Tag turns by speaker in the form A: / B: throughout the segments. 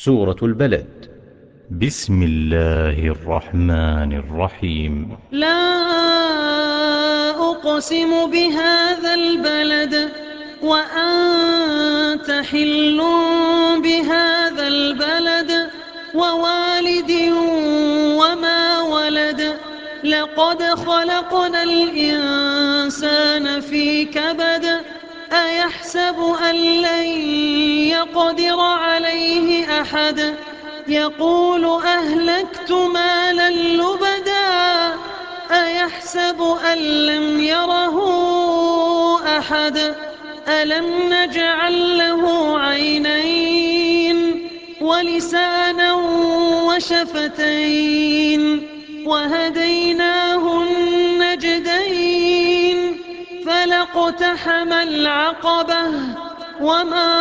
A: سورة البلد. بسم الله الرحمن الرحيم.
B: لا أقسم بهذا البلد وأنت حل بهذا البلد ووالد وما ولد لقد خلقنا الإنسان في كبد أيحسب أن لن يقدر عليه أحد يقول أهلكت مالا لبدا أيحسب أن لم يره أحد ألم نجعل له عينين ولسانا وشفتين وهديناه النجدين فلاقتحم العقبة وما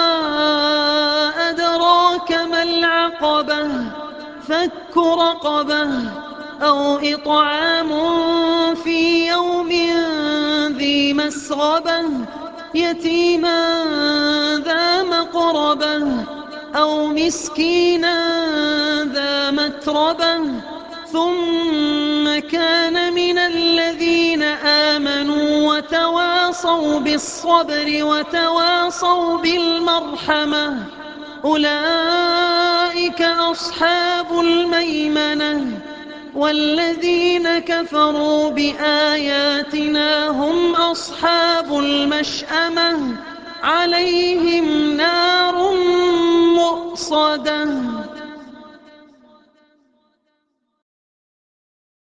B: أدراك ما العقبة فك رقبة أو إطعام في يوم ذي مسغبة يتيما ذا مقربة أو مسكينا ذا متربة ثم كان من الذين آمنوا وتواصوا بالصبر وتواصوا بالمرحمة أولئك أصحاب الميمنة والذين كفروا بآياتنا هم أصحاب المشأمة عليهم نار مؤصدة.